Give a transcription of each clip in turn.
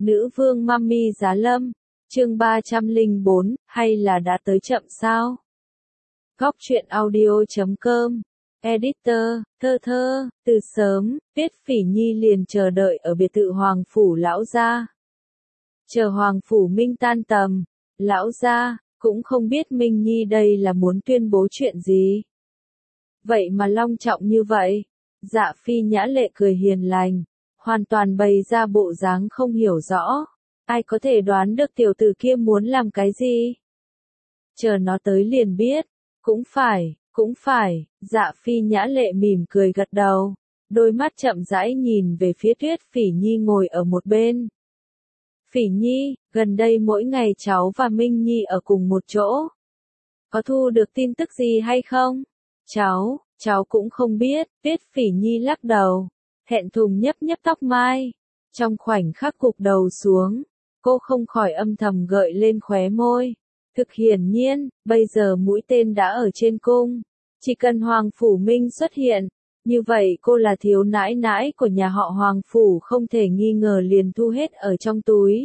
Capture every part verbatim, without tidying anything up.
Nữ vương Mummy Giá Lâm, chương ba trăm lẻ bốn, hay là đã tới chậm sao? Góc truyện audio chấm com, Editor, thơ thơ, từ sớm, Tiết Phỉ Nhi liền chờ đợi ở biệt thự Hoàng Phủ Lão Gia. Chờ Hoàng Phủ Minh tan tầm, Lão Gia, cũng không biết Minh Nhi đây là muốn tuyên bố chuyện gì. Vậy mà long trọng như vậy, Dạ Phi Nhã Lệ cười hiền lành, hoàn toàn bày ra bộ dáng không hiểu rõ. Ai có thể đoán được tiểu tử kia muốn làm cái gì? Chờ nó tới liền biết. Cũng phải, cũng phải, Dạ Phi Nhã Lệ mỉm cười gật đầu. Đôi mắt chậm rãi nhìn về phía Tuyết Phỉ Nhi ngồi ở một bên. Phỉ Nhi, gần đây mỗi ngày cháu và Minh Nhi ở cùng một chỗ. Có thu được tin tức gì hay không? Cháu, cháu cũng không biết, Tuyết Phỉ Nhi lắc đầu. Thẹn thùng nhấp nhấp tóc mai. Trong khoảnh khắc cụp đầu xuống, cô không khỏi âm thầm gợi lên khóe môi. Thực hiển nhiên, bây giờ mũi tên đã ở trên cung. Chỉ cần Hoàng Phủ Minh xuất hiện, như vậy cô là thiếu nãi nãi của nhà họ Hoàng Phủ không thể nghi ngờ liền thu hết ở trong túi.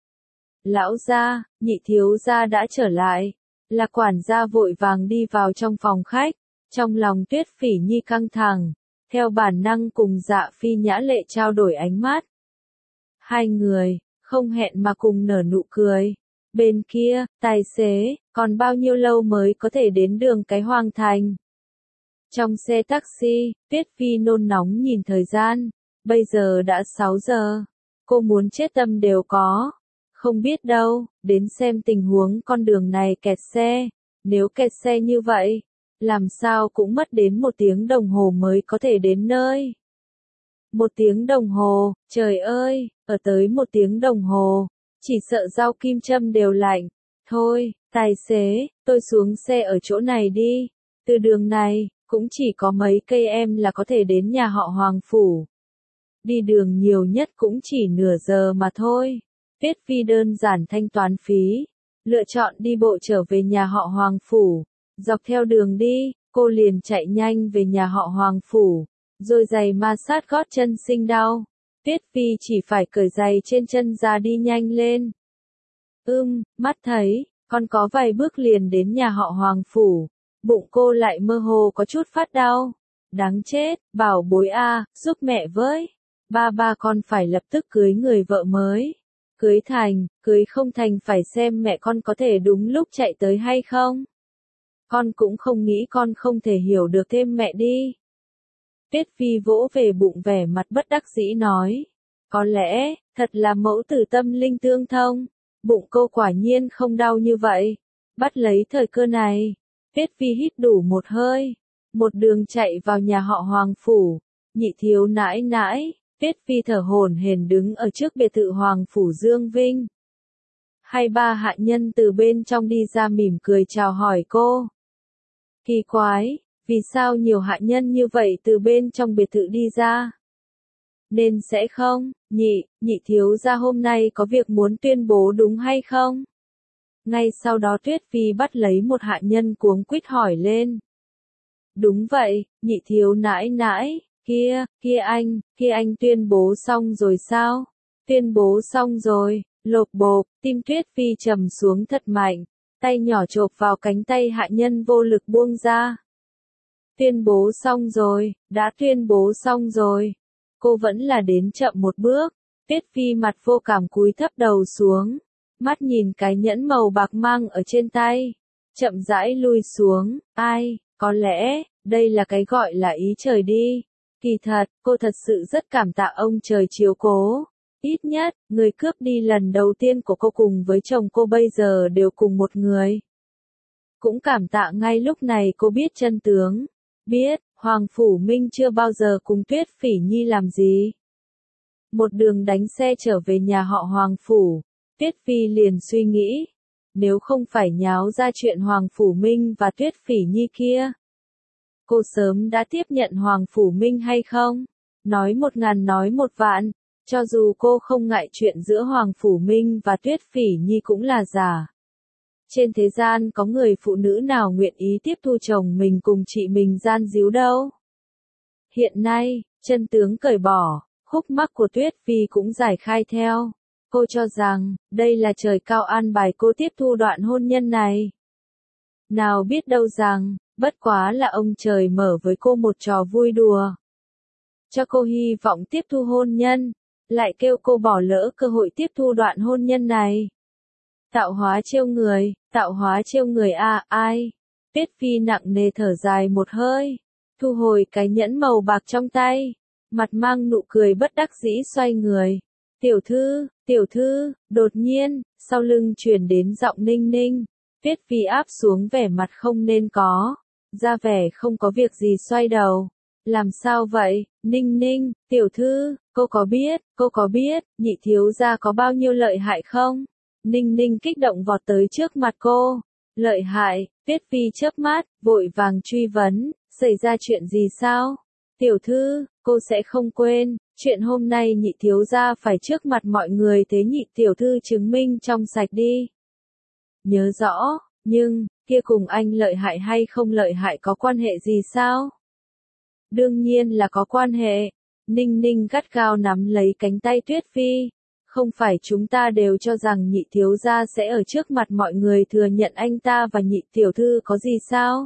Lão gia, nhị thiếu gia đã trở lại. Là quản gia vội vàng đi vào trong phòng khách. Trong lòng Tuyết Phỉ Nhi căng thẳng, theo bản năng cùng Dạ Phi Nhã Lệ trao đổi ánh mắt. Hai người, không hẹn mà cùng nở nụ cười. Bên kia, tài xế, còn bao nhiêu lâu mới có thể đến đường cái Hoàng Thành? Trong xe taxi, Tuyết Phi nôn nóng nhìn thời gian. Bây giờ đã sáu giờ. Cô muốn chết tâm đều có. Không biết đâu, đến xem tình huống con đường này kẹt xe. Nếu kẹt xe như vậy, làm sao cũng mất đến một tiếng đồng hồ mới có thể đến nơi. Một tiếng đồng hồ, trời ơi, ở tới một tiếng đồng hồ. Chỉ sợ dao kim châm đều lạnh. Thôi, tài xế, tôi xuống xe ở chỗ này đi. Từ đường này, cũng chỉ có mấy cây em là có thể đến nhà họ Hoàng Phủ. Đi đường nhiều nhất cũng chỉ nửa giờ mà thôi. Tuyết Phi đơn giản thanh toán phí. Lựa chọn đi bộ trở về nhà họ Hoàng Phủ. Dọc theo đường đi, cô liền chạy nhanh về nhà họ Hoàng Phủ. Rồi giày ma sát gót chân sinh đau. Tuyết Phi chỉ phải cởi giày trên chân ra đi nhanh lên. Ưm, mắt thấy, con có vài bước liền đến nhà họ Hoàng Phủ. Bụng cô lại mơ hồ có chút phát đau. Đáng chết, bảo bối a, giúp mẹ với. Ba ba con phải lập tức cưới người vợ mới. Cưới thành, cưới không thành phải xem mẹ con có thể đúng lúc chạy tới hay không. Con cũng không nghĩ con không thể hiểu được thêm mẹ đi. Tuyết Phi vỗ về bụng vẻ mặt bất đắc dĩ nói. Có lẽ, thật là mẫu tử tâm linh tương thông. Bụng cô quả nhiên không đau như vậy. Bắt lấy thời cơ này. Tuyết Phi hít đủ một hơi. Một đường chạy vào nhà họ Hoàng Phủ. Nhị thiếu nãi nãi. Tuyết Phi thở hổn hển đứng ở trước biệt thự Hoàng Phủ Dương Vinh. Hai ba hạ nhân từ bên trong đi ra mỉm cười chào hỏi cô. Kỳ quái. Vì sao nhiều hạ nhân như vậy từ bên trong biệt thự đi ra? Nên sẽ không, nhị, nhị thiếu gia hôm nay có việc muốn tuyên bố đúng hay không? Ngay sau đó Tuyết Phi bắt lấy một hạ nhân cuống quýt hỏi lên. Đúng vậy, nhị thiếu nãi nãi, kia, kia anh, kia anh tuyên bố xong rồi sao? Tuyên bố xong rồi, lộp bộp, tim Tuyết Phi trầm xuống thật mạnh, tay nhỏ chộp vào cánh tay hạ nhân vô lực buông ra. Tuyên bố xong rồi, đã tuyên bố xong rồi. Cô vẫn là đến chậm một bước. Tuyết Phi mặt vô cảm cúi thấp đầu xuống. Mắt nhìn cái nhẫn màu bạc mang ở trên tay. Chậm rãi lui xuống. Ai, có lẽ, đây là cái gọi là ý trời đi. Kỳ thật, cô thật sự rất cảm tạ ông trời chiếu cố. Ít nhất, người cướp đi lần đầu tiên của cô cùng với chồng cô bây giờ đều cùng một người. Cũng cảm tạ ngay lúc này cô biết chân tướng. Biết, Hoàng Phủ Minh chưa bao giờ cùng Tuyết Phỉ Nhi làm gì. Một đường đánh xe trở về nhà họ Hoàng Phủ, Tuyết Phi liền suy nghĩ. Nếu không phải nháo ra chuyện Hoàng Phủ Minh và Tuyết Phỉ Nhi kia, cô sớm đã tiếp nhận Hoàng Phủ Minh hay không? Nói một ngàn nói một vạn, cho dù cô không ngại chuyện giữa Hoàng Phủ Minh và Tuyết Phỉ Nhi cũng là giả. Trên thế gian có người phụ nữ nào nguyện ý tiếp thu chồng mình cùng chị mình gian díu đâu. Hiện nay, chân tướng cởi bỏ, khúc mắc của Tuyết Phi cũng giải khai theo. Cô cho rằng, đây là trời cao an bài cô tiếp thu đoạn hôn nhân này. Nào biết đâu rằng, bất quá là ông trời mở với cô một trò vui đùa. Cho cô hy vọng tiếp thu hôn nhân, lại kêu cô bỏ lỡ cơ hội tiếp thu đoạn hôn nhân này. Tạo hóa trêu người, tạo hóa trêu người à, ai? Tuyết Phi nặng nề thở dài một hơi, thu hồi cái nhẫn màu bạc trong tay, mặt mang nụ cười bất đắc dĩ xoay người. Tiểu thư, tiểu thư, đột nhiên, sau lưng truyền đến giọng Ninh Ninh. Tuyết Phi áp xuống vẻ mặt không nên có, ra vẻ không có việc gì xoay đầu. Làm sao vậy, Ninh Ninh, tiểu thư, cô có biết, cô có biết, nhị thiếu gia có bao nhiêu lợi hại không? Ninh Ninh kích động vọt tới trước mặt cô. Lợi hại, Tuyết Phi chớp mắt, vội vàng truy vấn, xảy ra chuyện gì sao? Tiểu thư, cô sẽ không quên, chuyện hôm nay nhị thiếu gia phải trước mặt mọi người thế nhị tiểu thư chứng minh trong sạch đi. Nhớ rõ, nhưng, kia cùng anh lợi hại hay không lợi hại có quan hệ gì sao? Đương nhiên là có quan hệ. Ninh Ninh gắt gao nắm lấy cánh tay Tuyết Phi. Không phải chúng ta đều cho rằng nhị thiếu gia sẽ ở trước mặt mọi người thừa nhận anh ta và nhị tiểu thư có gì sao?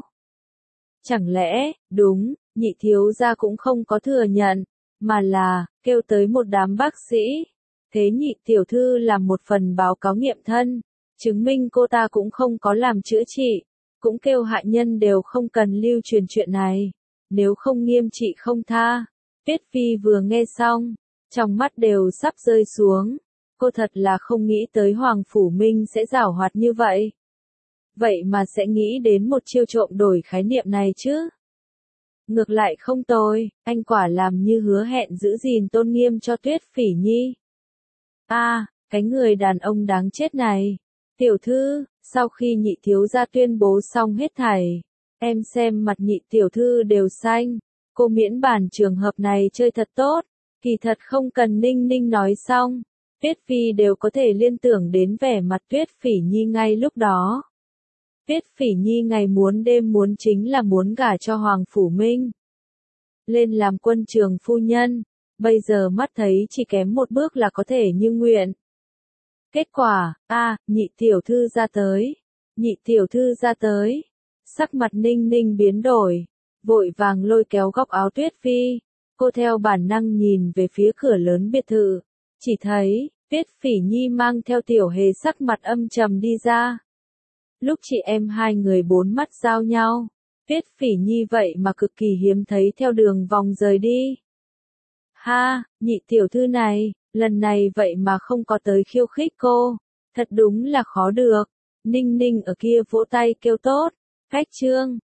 Chẳng lẽ, đúng, nhị thiếu gia cũng không có thừa nhận, mà là, kêu tới một đám bác sĩ. Thế nhị tiểu thư làm một phần báo cáo nghiệm thân, chứng minh cô ta cũng không có làm chữa trị, cũng kêu hại nhân đều không cần lưu truyền chuyện này, nếu không nghiêm trị không tha. Tuyết Phi vừa nghe xong, trong mắt đều sắp rơi xuống, cô thật là không nghĩ tới Hoàng Phủ Minh sẽ giảo hoạt như vậy. Vậy mà sẽ nghĩ đến một chiêu trộm đổi khái niệm này chứ? Ngược lại không tồi, anh quả làm như hứa hẹn giữ gìn tôn nghiêm cho Tuyết Phỉ Nhi. A, à, cái người đàn ông đáng chết này. Tiểu thư, sau khi nhị thiếu gia tuyên bố xong hết thảy, em xem mặt nhị tiểu thư đều xanh, cô miễn bản trường hợp này chơi thật tốt, kỳ thật không cần Ninh Ninh nói xong, Tuyết Phi đều có thể liên tưởng đến vẻ mặt Tuyết Phỉ Nhi ngay lúc đó. Tuyết Phỉ Nhi ngày muốn đêm muốn chính là muốn gả cho Hoàng Phủ Minh. Lên làm quân trường phu nhân, bây giờ mắt thấy chỉ kém một bước là có thể như nguyện. Kết quả, a, à, nhị tiểu thư ra tới, nhị tiểu thư ra tới, sắc mặt Ninh Ninh biến đổi, vội vàng lôi kéo góc áo Tuyết Phi, cô theo bản năng nhìn về phía cửa lớn biệt thự, chỉ thấy, Tuyết Phỉ Nhi mang theo tiểu hề sắc mặt âm trầm đi ra. Lúc chị em hai người bốn mắt giao nhau, Tuyết Phỉ Nhi vậy mà cực kỳ hiếm thấy theo đường vòng rời đi. Ha, nhị tiểu thư này, lần này vậy mà không có tới khiêu khích cô, thật đúng là khó được. Ninh Ninh ở kia vỗ tay kêu tốt, khách trương,